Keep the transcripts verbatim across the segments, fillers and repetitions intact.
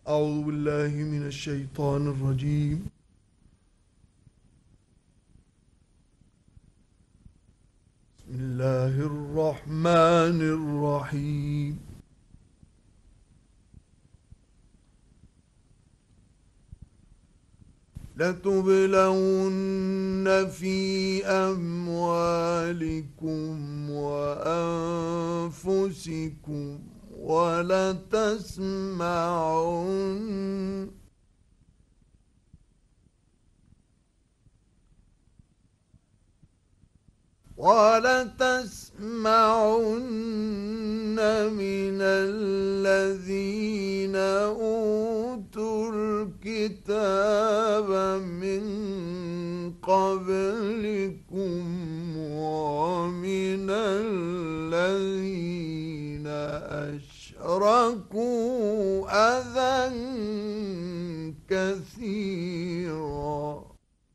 أعوذ بالله من الشيطان الرجيم. بسم الله الرحمن الرحيم. لتبلون في أموالكم وأنفسكم ولتسمعن وَلَتَسْمَعُنَّ مِنَ الَّذِينَ أُوتُوا الْكِتَابَ مِنْ قَبْلِكُمْ وَمِنَ الَّذِينَ أَشْرَكُوا أَذًى كَثِيرًا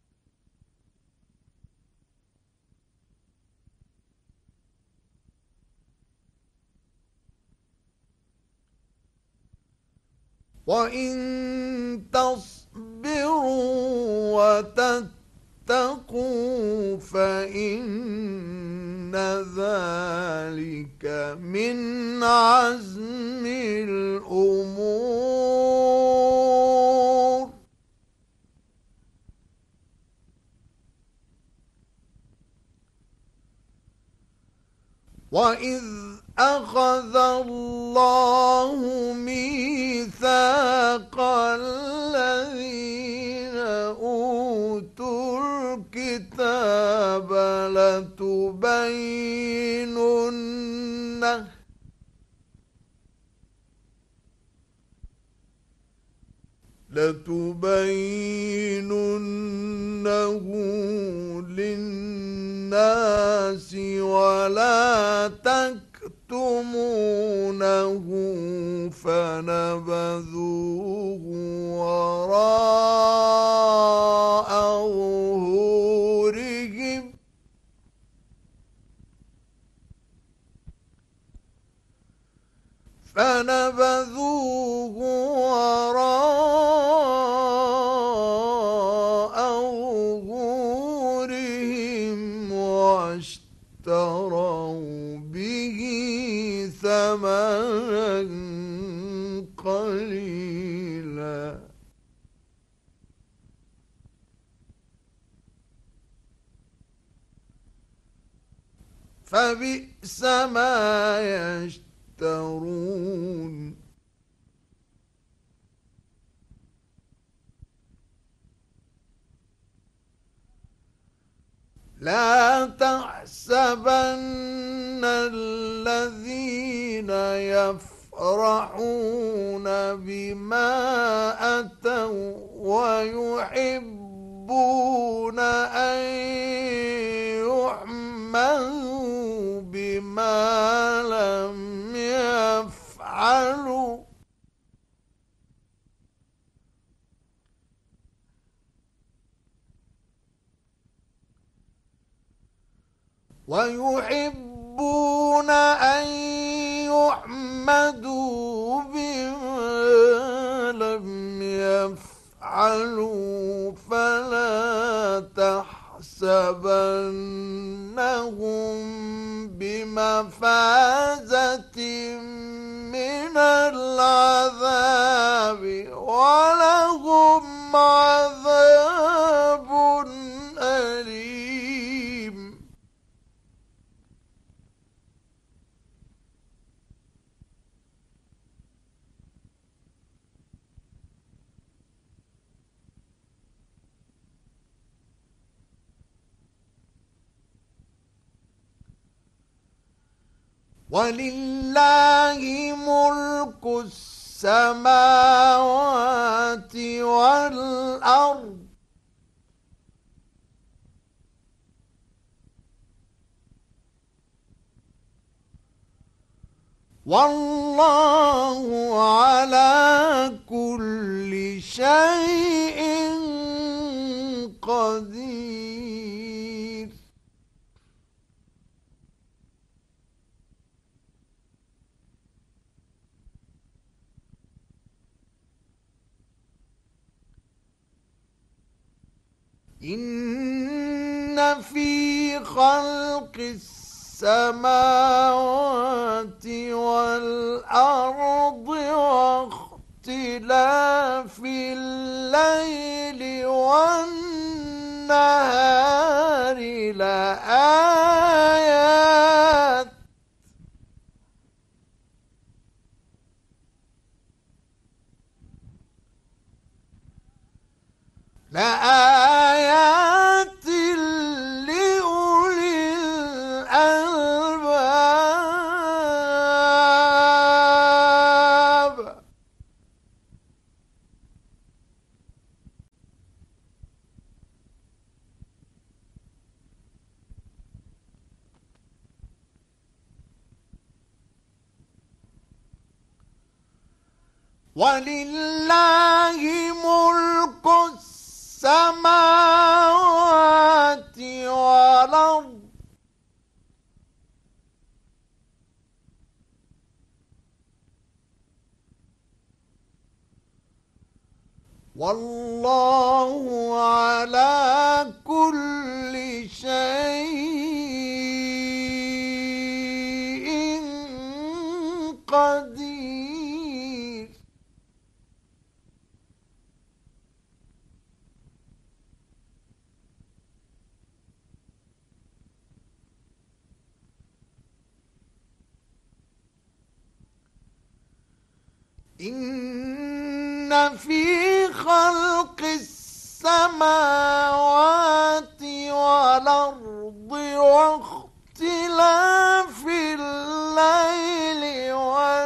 وَإِن تَصْبِرُوا وَتَتَّقُوا فَإِنَّ ذَلِكَ مِنْ عَزْمِ الْأُمُورِ. وَإِذْ أَخَذَ اللَّهُ مِيثَاقَ الَّذِينَ أُوتُوا الْكِتَابَ لَتُبَيِّنُنَّهُ لَتُبَيِّنُنَّهُ لِلنَّاسِ وَلَا تَكْتُمُونَهُ فَنَبَذُوهُ وَرَاءَ ظُهُورِهِمْ فَنَبَذُوهُ وَرَاءَ ظُهُورِهِمْ وَاشْتَرَوْا بِهِ ثَمَنًا قَلِيلًا فَبِئْسَ مَا يَشْتَرُونَ. لا تحسبن الذين يفرحون بما أتوا ويحبون أن يحمدوا بما لم يفعلوا ويحبون أن يحمدوا بما لم يفعلوا فلا تحسبنهم بمفازة من العذاب ولهم عذاب أليم. وَلِلَّهِ مُلْكُ السَّمَاوَاتِ وَالْأَرْضِ وَاللَّهُ عَلَى كُلِّ شَيْءٍ قَدِيرٌ. إن في خلق السماوات والأرض واختلاف الليل والنهار لآيات لآيات لأولي الألباب. ولله ملك السماوات والأرض والله على كل شيء قدير. إن في خلق السماوات والأرض واختلاف الليل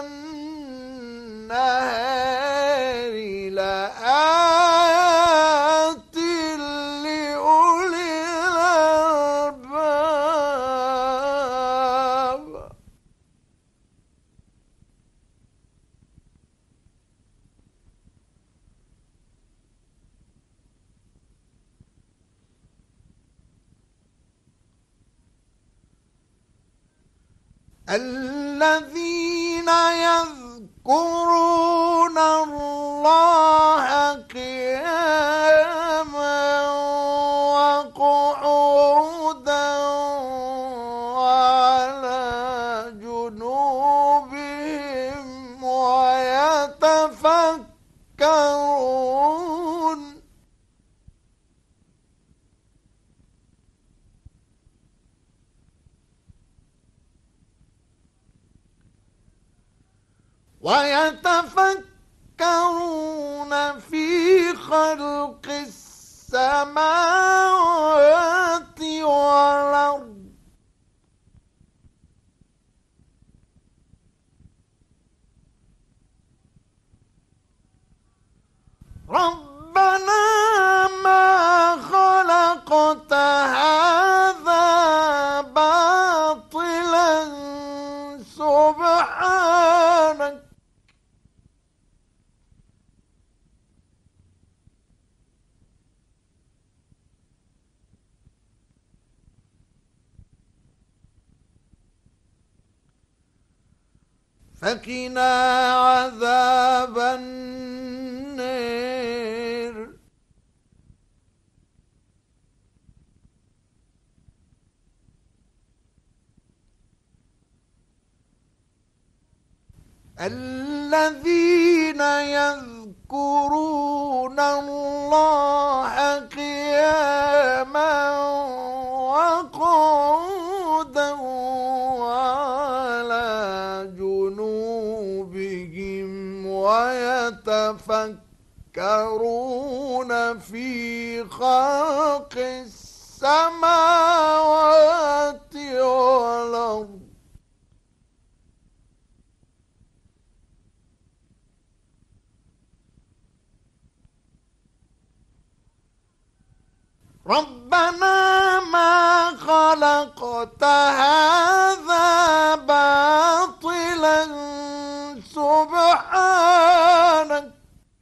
والنهار لآيات لأولي الألباب. الذين يذكرون الله قياما وقعودا وعلى جنوبهم ويتفكرون ويتفكرون في خلق السماوات والأرض ربنا ما خلقت هذا باطلا سبحانك فقنا عذاب النار. الذين يذكرون الله قياما وقعودا وعلى جنوبهم ويتفكرون في خلق السماوات والأرض ربنا ما خلقت هذا باطلا سبحانك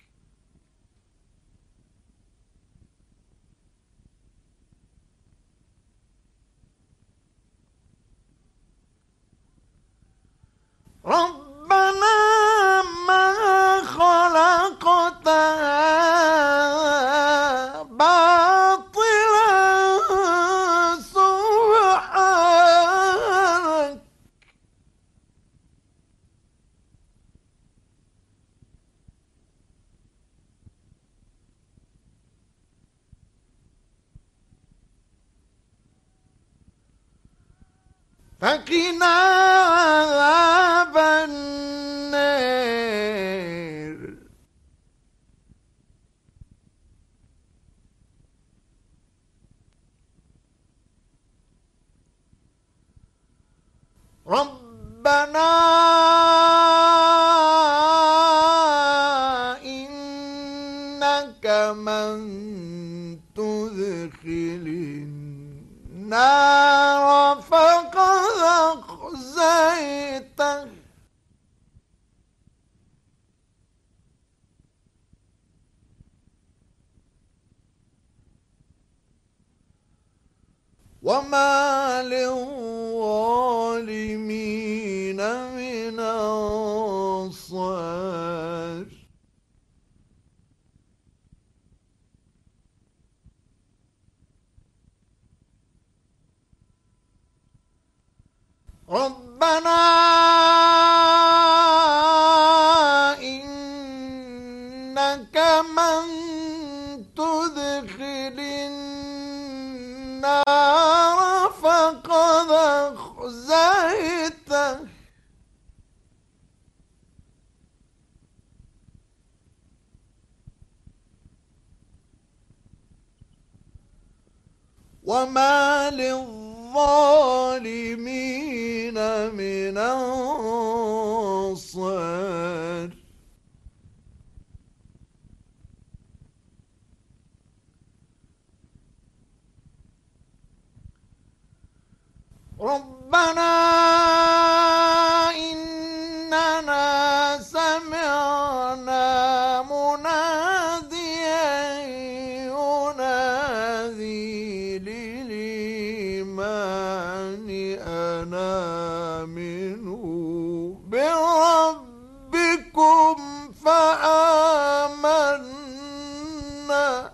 ربنا ما خلقت هذا باطلا فقنا عذاب النار. ربنا إنك من تدخل النار فقد أخزيته وما للظالمين من أنصار. ربنا إنك من تدخل النار فقد أخزيته وما للظالمين من أنصار. ربنا إننا سمعنا مناديا ينادي للإيمان أن آمنوا بربكم فآمنا.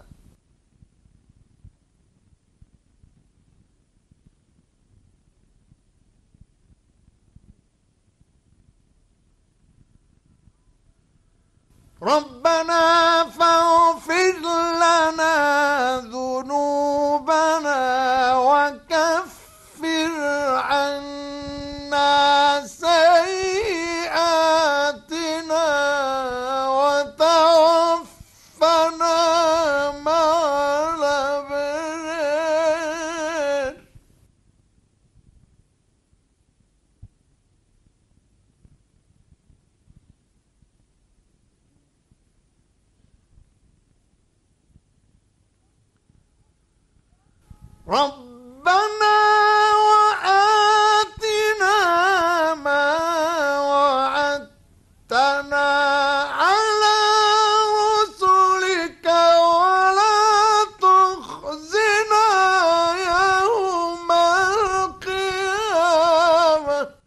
ربنا فاغفر لنا ذنوبنا وكفر عنا سيئاتنا وتوفنا مع الأبرار. ربنا وآتنا ما وعدتنا على رسلك ولا تخزنا يوم القيامة.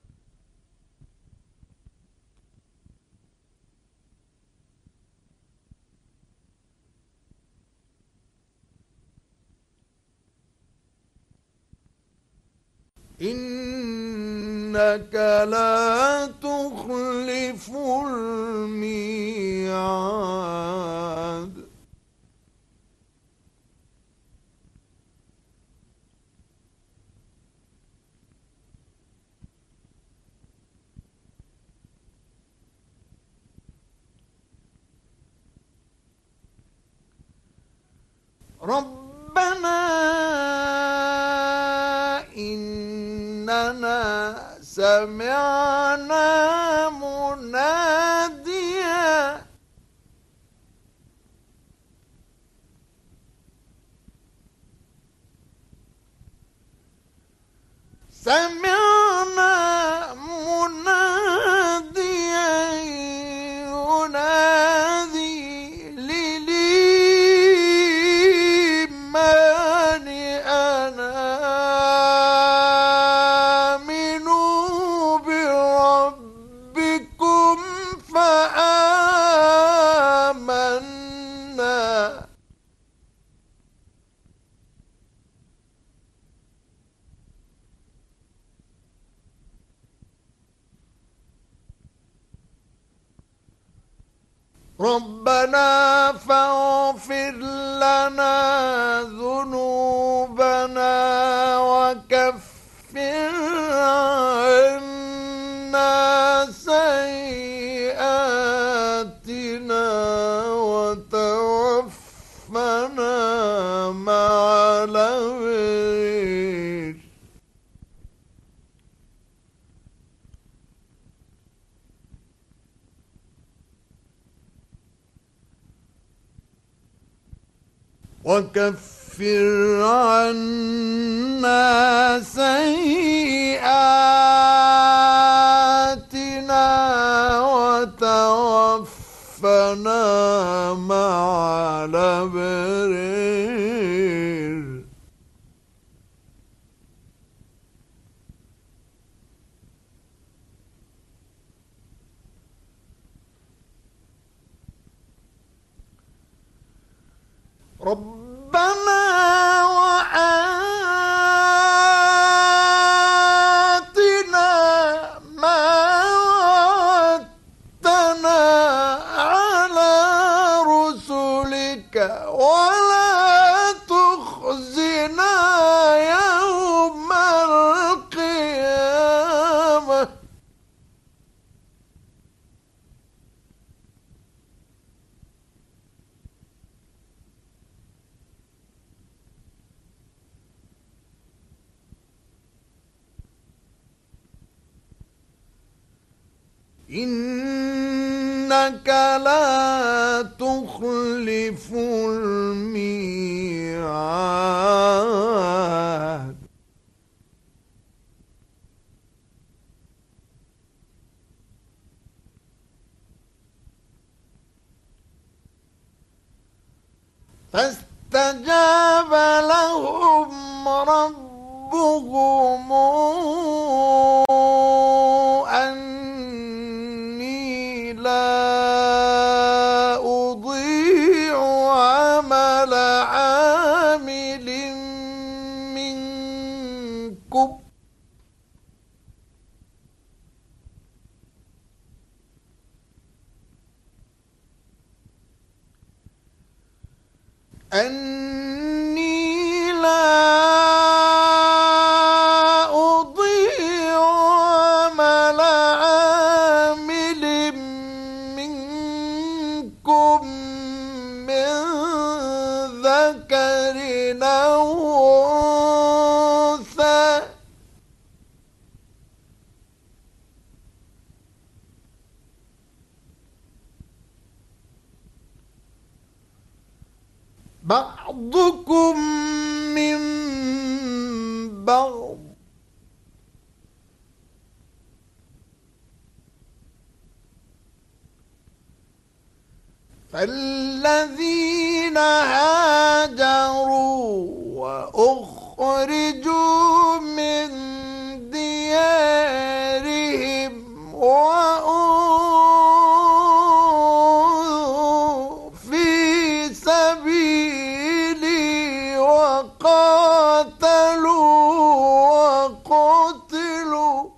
إنك لا تخلف الميعاد. ربنا إننا سمعنا مناديا سمعنا مناديا ينادي للإيمان أن آمنوا بربكم فآمنا. ربنا فاغفر لنا ذنوبنا وكفر وتوفنا مع الأبرار وكفر عنا سيئاتنا وتوفنا مع الأبرار ربنا وآتنا ما وعدتنا على رسلك ولا تخزنا يوم القيامة إنك لا تخلف الميعاد فاستجاب لهم ربهم أني لا أضيع عمل عامل منكم أني لا أضيع عمل عامل منكم من ذكر أو أنثى بعضكم من بعض فالذين هاجروا وأخرجوا من ديارهم وأوذوا في سبيلي وقاتلوا وقتلوا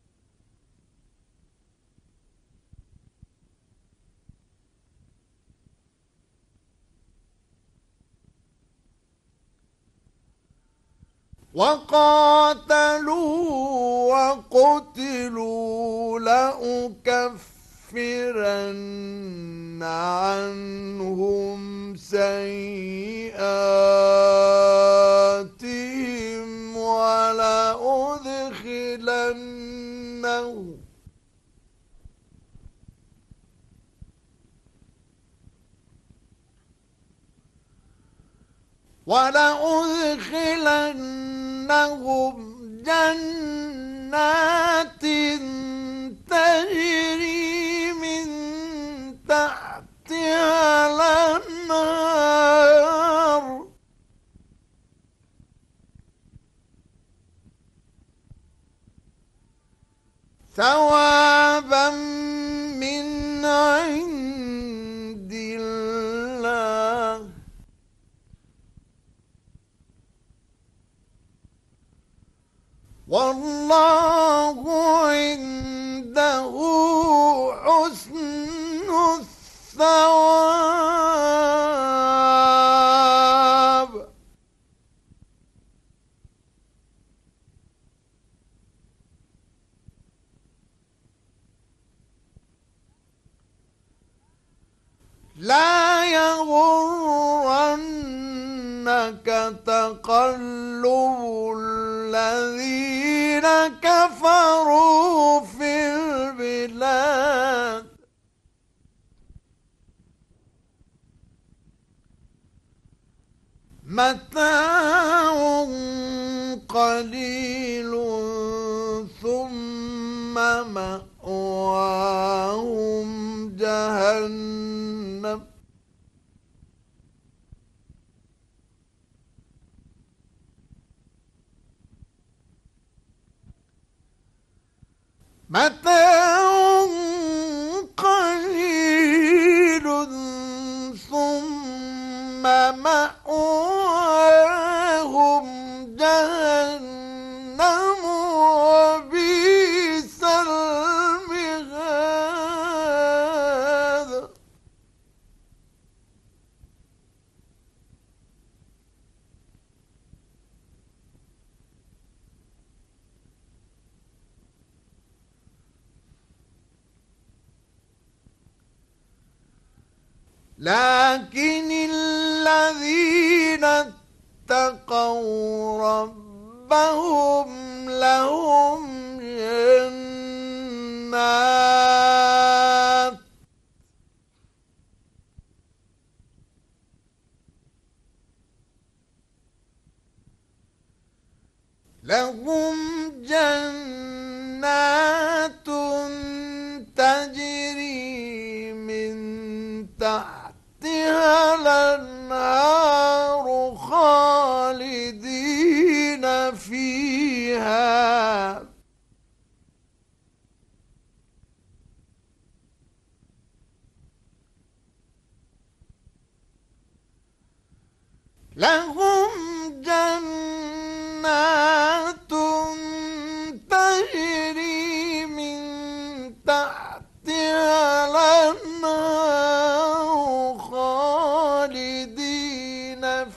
وقاتلوا وقتلوا لأكفرن عنهم سيئاتهم ولأدخلنهم ولأدخلنهم جنات تجري من تحتها الأنهار ثوابا من عند الله والله عنده حسن الثواب لا يغرنك تقلب الذين كفروا في البلاد متاع قليل ثم مأواهم جهنم متاع قليل ثم مأواهم جهنم وبئس المهاد لكن الذين اتقوا ربهم لهم جنات لهم جنات تجري من تحتها الأنهار خالدين فيها لهم جنات تجري من تحتها الأنهار خالدين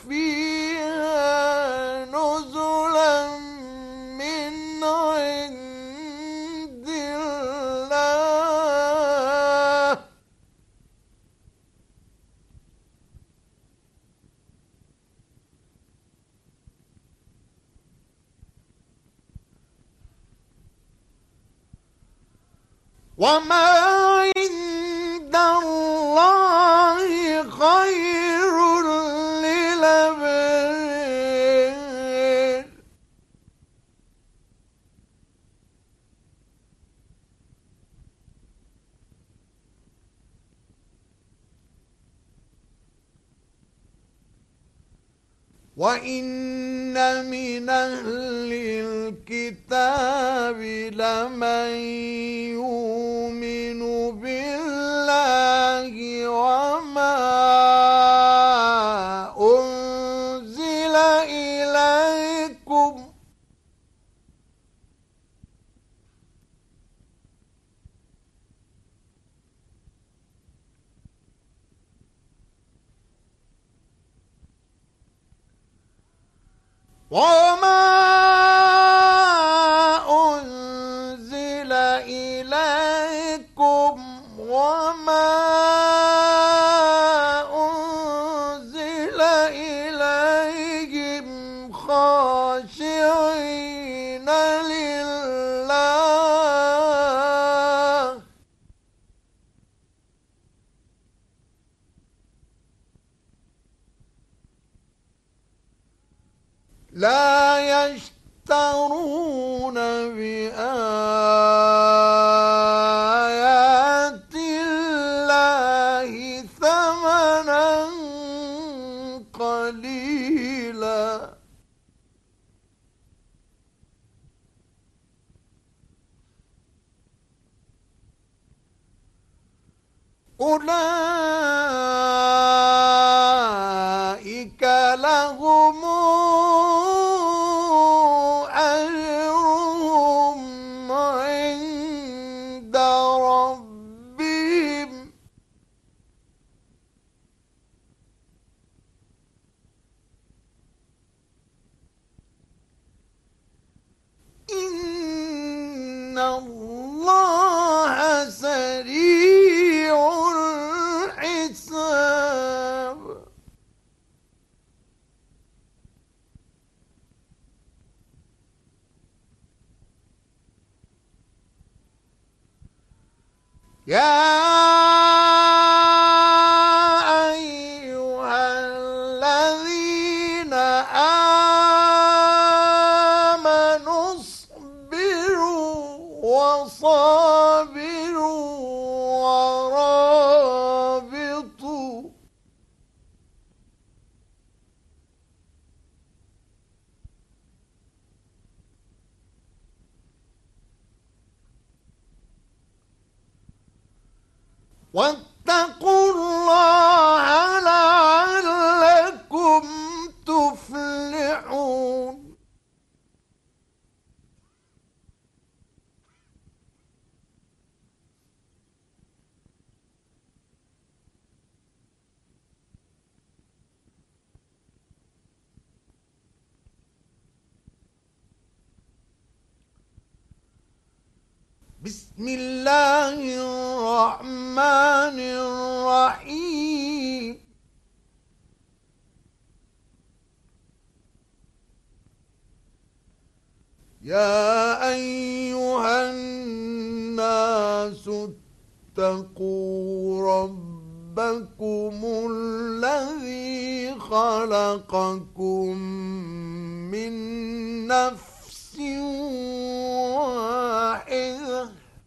فيها نزلا من عند الله وما عند الله خير للأبرار وإن من أهل الكتاب لمن يؤمن بالله وما أنزل إليكم وما أنزل إليكم وما أنزل إليهم خاشعين لله لا يشترون بآيات الله ثمنا قليلا أولئك لهم أجرهم عند ربهم إن الله سريع الحساب يا أيها الذين آمنوا اصبروا وصابروا ورابطوا واتقوا الله لعلكم تفلحون. بسم الله الرحمن الرحيم. يا أيها الناس اتقوا ربكم الذي خلقكم من نفس واحدة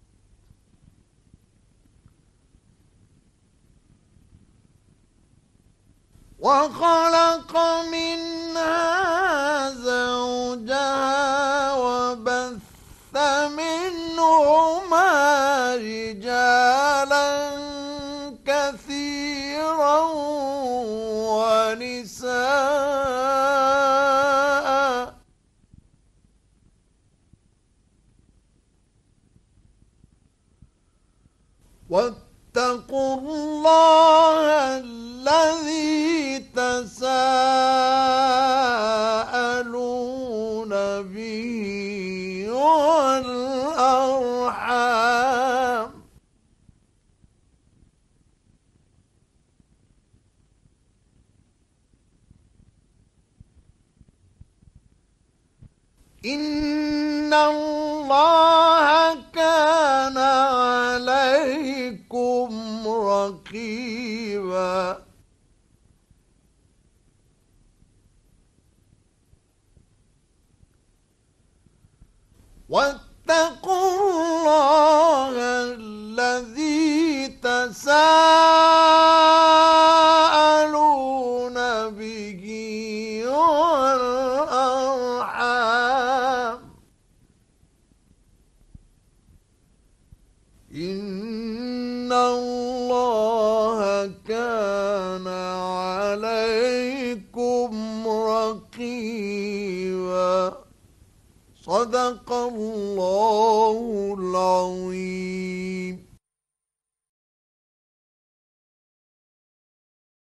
وخلق منها زوجها وبث منهما رجالا كثيرا ونساء واتقوا الله الذي تساءلون به والأرحام إن الله كان عليكم رقيبا. واتقوا الله الذي تساءلون به والأرحام إن الله كان عليكم رقيبا. صدق الله العظيم.